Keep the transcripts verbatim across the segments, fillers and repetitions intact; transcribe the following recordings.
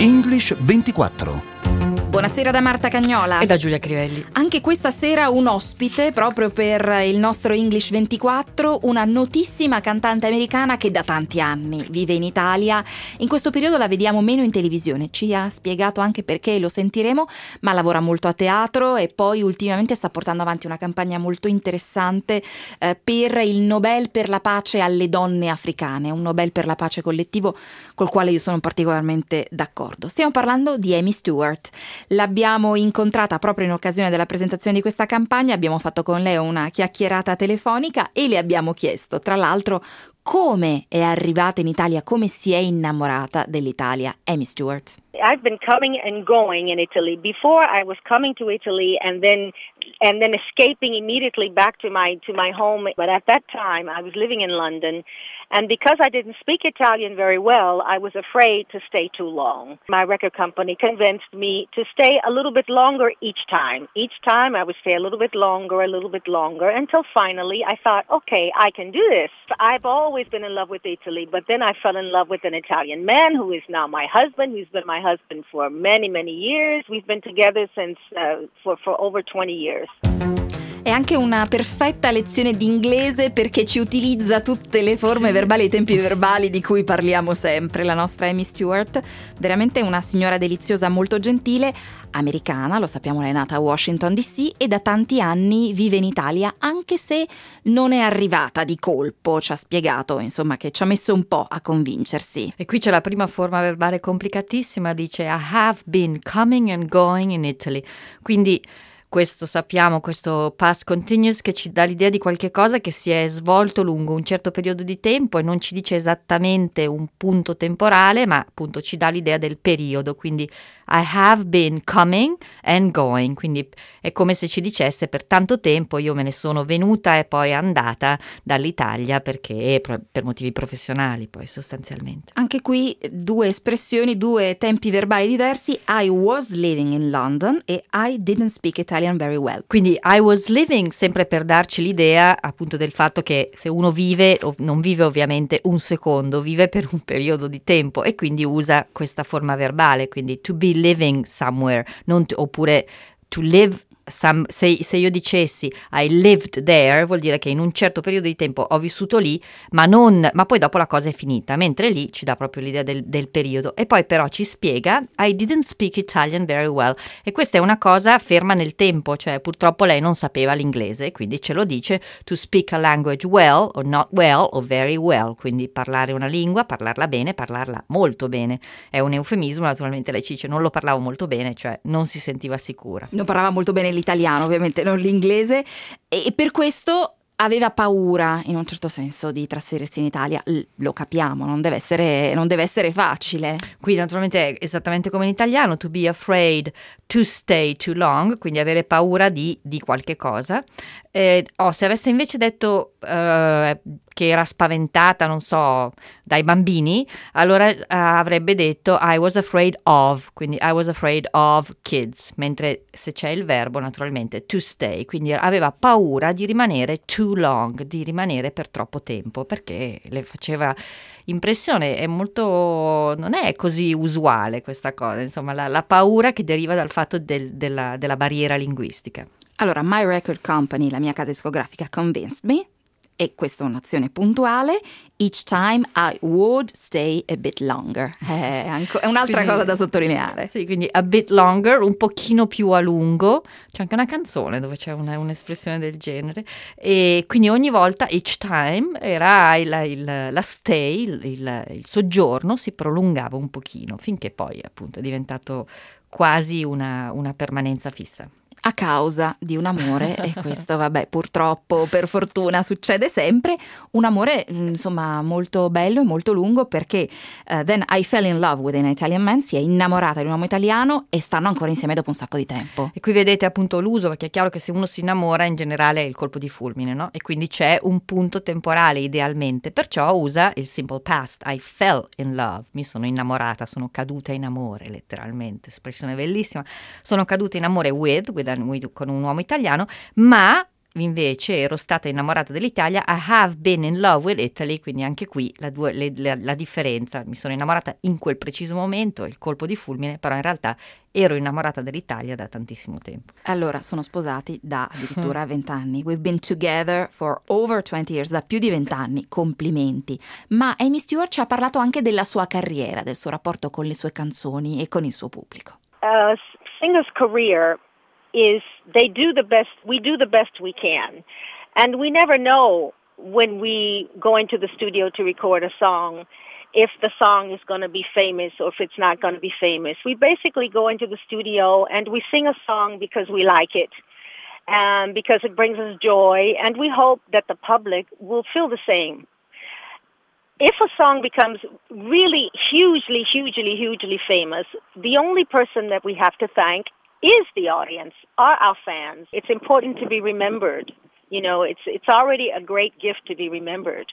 English ventiquattro. Buonasera da Marta Cagnola e da Giulia Crivelli. Anche questa sera un ospite proprio per il nostro English ventiquattro, una notissima cantante americana che da tanti anni vive in Italia. In questo periodo la vediamo meno in televisione, ci ha spiegato anche perché, lo sentiremo, ma lavora molto a teatro e poi ultimamente sta portando avanti una campagna molto interessante eh, per il Nobel per la pace alle donne africane, un Nobel per la pace collettivo col quale io sono particolarmente d'accordo. Stiamo parlando di Amy Stewart. L'abbiamo incontrata proprio in occasione della presentazione di questa campagna, abbiamo fatto con lei una chiacchierata telefonica e le abbiamo chiesto, tra l'altro, come è arrivata in Italia, come si è innamorata dell'Italia. Amy Stewart. I've been coming and going in Italy. Before I was coming to Italy and then and then escaping immediately back to my to my home, but at that time I was living in London. And because I didn't speak Italian very well, I was afraid to stay too long. My record company convinced me to stay a little bit longer each time. Each time I would stay a little bit longer, a little bit longer, until finally I thought, okay, I can do this. I've always been in love with Italy, but then I fell in love with an Italian man who is now my husband, who's been my husband for many, many years. We've been together since uh, for, for over twenty years. È anche una perfetta lezione di inglese perché ci utilizza tutte le forme sì. verbali e i tempi verbali di cui parliamo sempre. La nostra Amy Stewart, veramente una signora deliziosa, molto gentile, americana, lo sappiamo, lei è nata a Washington D C e da tanti anni vive in Italia, anche se non è arrivata di colpo, ci ha spiegato, insomma, che ci ha messo un po' a convincersi. E qui c'è la prima forma verbale complicatissima, dice I have been coming and going in Italy, quindi questo sappiamo, questo past continuous che ci dà l'idea di qualche cosa che si è svolto lungo un certo periodo di tempo e non ci dice esattamente un punto temporale, ma appunto ci dà l'idea del periodo, quindi I have been coming and going, quindi è come se ci dicesse per tanto tempo io me ne sono venuta e poi andata dall'Italia perché per motivi professionali poi sostanzialmente. Anche qui due espressioni, due tempi verbali diversi, I was living in London e I didn't speak Italian very well. Quindi I was living sempre per darci l'idea appunto del fatto che se uno vive, non vive ovviamente un secondo, vive per un periodo di tempo e quindi usa questa forma verbale, quindi to be living somewhere, non to, oppure to live some, se, se io dicessi I lived there vuol dire che in un certo periodo di tempo ho vissuto lì, ma non ma poi dopo la cosa è finita, mentre lì ci dà proprio l'idea del, del periodo e poi però ci spiega I didn't speak Italian very well e questa è una cosa ferma nel tempo, cioè purtroppo lei non sapeva l'inglese, quindi ce lo dice to speak a language well or not well or very well, quindi parlare una lingua, parlarla bene, parlarla molto bene, è un eufemismo, naturalmente lei ci dice non lo parlavo molto bene, cioè non si sentiva sicura. Non parlava molto bene l'italiano, ovviamente, non l'inglese, e per questo aveva paura, in un certo senso, di trasferirsi in Italia. L- lo capiamo, non deve essere, non deve essere facile. Qui naturalmente è esattamente come in italiano, to be afraid to stay too long, quindi avere paura di, di qualche cosa. Eh, oh, se avesse invece detto uh, che era spaventata, non so, dai bambini, allora uh, avrebbe detto I was afraid of, quindi I was afraid of kids, mentre se c'è il verbo naturalmente to stay, quindi aveva paura di rimanere too long, di rimanere per troppo tempo, perché le faceva impressione, è molto, non è così usuale questa cosa, insomma la, la paura che deriva dal fatto del, della, della barriera linguistica. Allora, My Record Company, la mia casa discografica, convinced me, e questa è un'azione puntuale, each time I would stay a bit longer. È, anco, è un'altra quindi, cosa da sottolineare. Sì, quindi a bit longer, un pochino più a lungo, c'è anche una canzone dove c'è una, un'espressione del genere, e quindi ogni volta, each time, era il, il, la stay, il, il, il soggiorno si prolungava un pochino, finché poi appunto è diventato quasi una, una permanenza fissa. A causa di un amore, e questo vabbè purtroppo per fortuna succede sempre, un amore insomma molto bello e molto lungo perché uh, then I fell in love with an Italian man, si è innamorata di un uomo italiano e stanno ancora insieme dopo un sacco di tempo. E qui vedete appunto l'uso, perché è chiaro che se uno si innamora in generale è il colpo di fulmine, no? E quindi c'è un punto temporale idealmente, perciò usa il simple past, I fell in love, mi sono innamorata, sono caduta in amore letteralmente, espressione bellissima, sono caduta in amore with, with, a, with con un uomo italiano, ma invece ero stata innamorata dell'Italia, I have been in love with Italy, quindi anche qui la, due, le, la, la differenza, mi sono innamorata in quel preciso momento, il colpo di fulmine, però in realtà ero innamorata dell'Italia da tantissimo tempo. Allora, sono sposati da addirittura vent'anni. We've been together for over twenty years, da più di vent'anni. Complimenti. Ma Amy Stewart ci ha parlato anche della sua carriera, del suo rapporto con le sue canzoni e con il suo pubblico. A singer's career is they do the best, we do the best we can. And we never know when we go into the studio to record a song if the song is going to be famous or if it's not going to be famous. We basically go into the studio and we sing a song because we like it and because it brings us joy, and we hope that the public will feel the same. If a song becomes really hugely, hugely, hugely famous, the only person that we have to thank is the audience, are our fans. It's important to be remembered. You know, it's it's already a great gift to be remembered.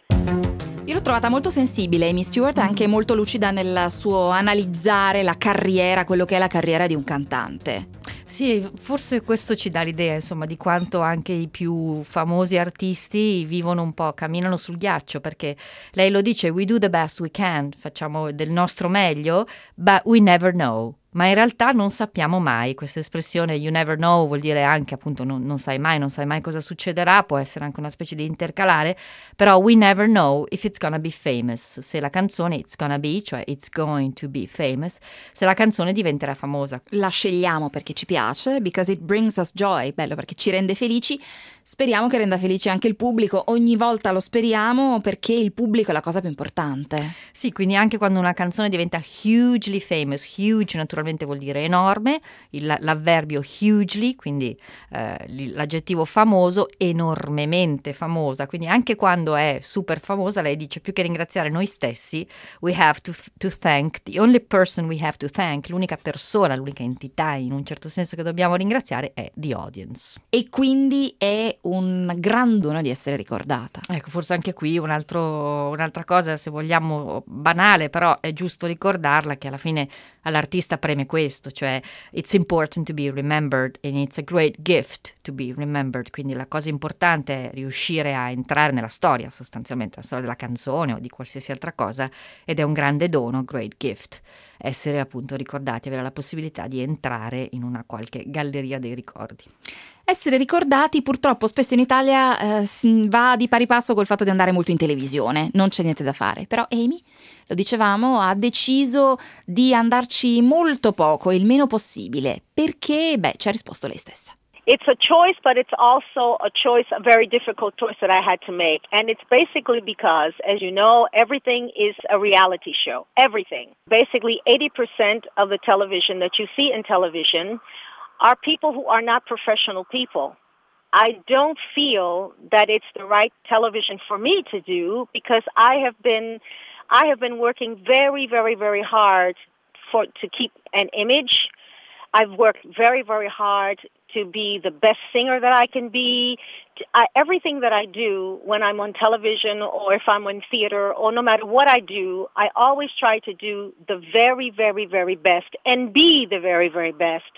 Io l'ho trovata molto sensibile, Amy Stewart, anche molto lucida nel suo analizzare la carriera, quello che è la carriera di un cantante. Sì, forse questo ci dà l'idea, insomma, di quanto anche i più famosi artisti vivono un po', camminano sul ghiaccio, perché lei lo dice, we do the best we can, facciamo del nostro meglio, but we never know. Ma in realtà non sappiamo mai. Questa espressione you never know vuol dire anche appunto non, non sai mai, non sai mai cosa succederà, può essere anche una specie di intercalare, però we never know if it's gonna be famous, se la canzone it's gonna be, cioè it's going to be famous, se la canzone diventerà famosa. La scegliamo perché ci piace, because it brings us joy, bello perché ci rende felici, speriamo che renda felice anche il pubblico, ogni volta lo speriamo perché il pubblico è la cosa più importante. Sì, quindi anche quando una canzone diventa hugely famous, huge naturalmente vuol dire enorme, il, l'avverbio hugely, quindi eh, l'aggettivo famoso, enormemente famosa, quindi anche quando è super famosa lei dice più che ringraziare noi stessi, we have to, to thank, the only person we have to thank, l'unica persona, l'unica entità in un certo senso che dobbiamo ringraziare è the audience. E quindi è un gran dono di essere ricordata. Ecco, forse anche qui un altro, un'altra cosa, se vogliamo banale, però è giusto ricordarla, che alla fine all'artista preme questo, cioè it's important to be remembered and it's a great gift to be remembered, quindi la cosa importante è riuscire a entrare nella storia, sostanzialmente la storia della canzone o di qualsiasi altra cosa, ed è un grande dono, great gift, essere appunto ricordati, avere la possibilità di entrare in una qualche galleria dei ricordi. Essere ricordati purtroppo spesso in Italia eh, va di pari passo col fatto di andare molto in televisione, non c'è niente da fare, però Amy, lo dicevamo, ha deciso di andarci molto poco, il meno possibile, perché, beh, ci ha risposto lei stessa. It's a choice, but it's also a choice, a very difficult choice that I had to make. And it's basically because, as you know, everything is a reality show. Everything. Basically, eighty percent of the television that you see in television are people who are not professional people. I don't feel that it's the right television for me to do because I have been, I have been working very, very, very hard for to keep an image. I've worked very, very hard to be the best singer that I can be. I, everything that I do when I'm on television or if I'm in theater or no matter what I do, I always try to do the very, very, very best and be the very, very best.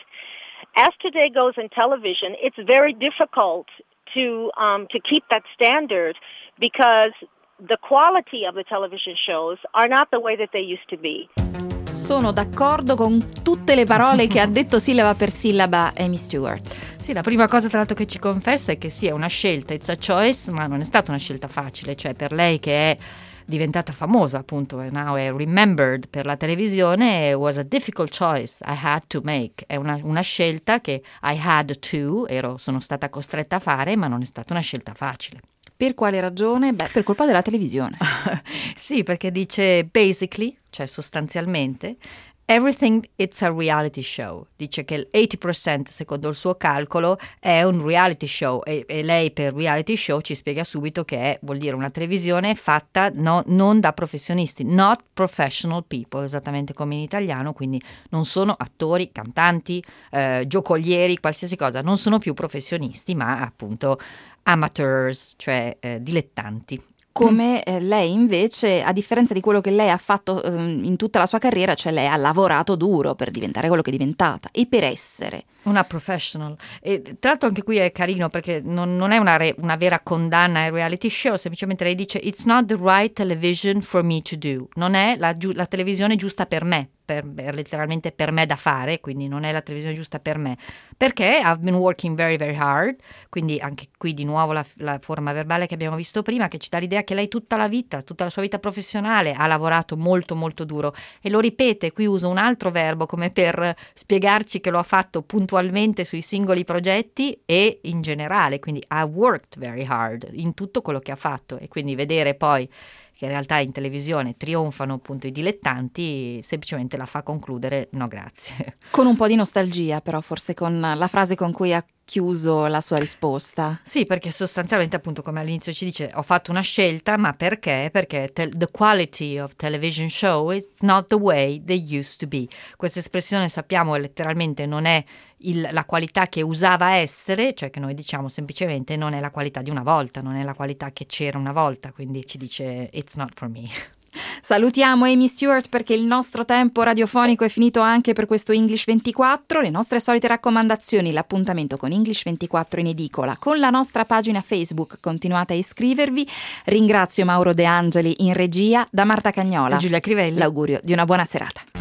As today goes in television, it's very difficult to um, to keep that standard because the quality of the television shows are not the way that they used to be. Sono d'accordo con tutte le parole che ha detto sillaba per sillaba Amy Stewart. Sì, la prima cosa tra l'altro che ci confessa è che sì, è una scelta, it's a choice, ma non è stata una scelta facile, cioè per lei che è diventata famosa appunto, now è remembered per la televisione, was a difficult choice I had to make, è una, una scelta che I had to, ero, sono stata costretta a fare, ma non è stata una scelta facile. Per quale ragione? Beh, per colpa della televisione. Sì, perché dice basically, cioè sostanzialmente, everything it's a reality show. Dice che l'ottanta per cento, secondo il suo calcolo, è un reality show e, e lei per reality show ci spiega subito che è, vuol dire una televisione fatta no, non da professionisti, not professional people, esattamente come in italiano, quindi non sono attori, cantanti, eh, giocolieri, qualsiasi cosa, non sono più professionisti, ma appunto amateurs, cioè eh, dilettanti. come eh, lei invece, a differenza di quello che lei ha fatto eh, in tutta la sua carriera, cioè lei ha lavorato duro per diventare quello che è diventata e per essere una professional. E tra l'altro anche qui è carino perché non, non è una, re, una vera condanna ai reality show, semplicemente lei dice it's not the right television for me to do, non è la, la televisione giusta per me, per, per, letteralmente per me da fare, quindi non è la televisione giusta per me, perché I've been working very very hard, quindi anche qui di nuovo la, la forma verbale che abbiamo visto prima, che ci dà l'idea che lei tutta la vita, tutta la sua vita professionale ha lavorato molto molto duro, e lo ripete, qui uso un altro verbo come per spiegarci che lo ha fatto puntualmente sui singoli progetti e in generale, quindi I worked very hard in tutto quello che ha fatto, e quindi vedere poi che in realtà in televisione trionfano appunto i dilettanti semplicemente la fa concludere no grazie. Con un po' di nostalgia però, forse con la frase con cui ha chiuso la sua risposta. Sì, perché sostanzialmente appunto come all'inizio ci dice ho fatto una scelta, ma perché? Perché te- the quality of television show is not the way they used to be. Questa espressione sappiamo letteralmente non è il, la qualità che usava essere, cioè che noi diciamo semplicemente non è la qualità di una volta, non è la qualità che c'era una volta, quindi ci dice it's not for me. Salutiamo Amy Stewart perché il nostro tempo radiofonico è finito anche per questo English ventiquattro. Le nostre solite raccomandazioni, l'appuntamento con English ventiquattro in edicola, con la nostra pagina Facebook, continuate a iscrivervi. Ringrazio Mauro De Angeli in regia, da Marta Cagnola e Giulia Crivelli l'augurio di una buona serata.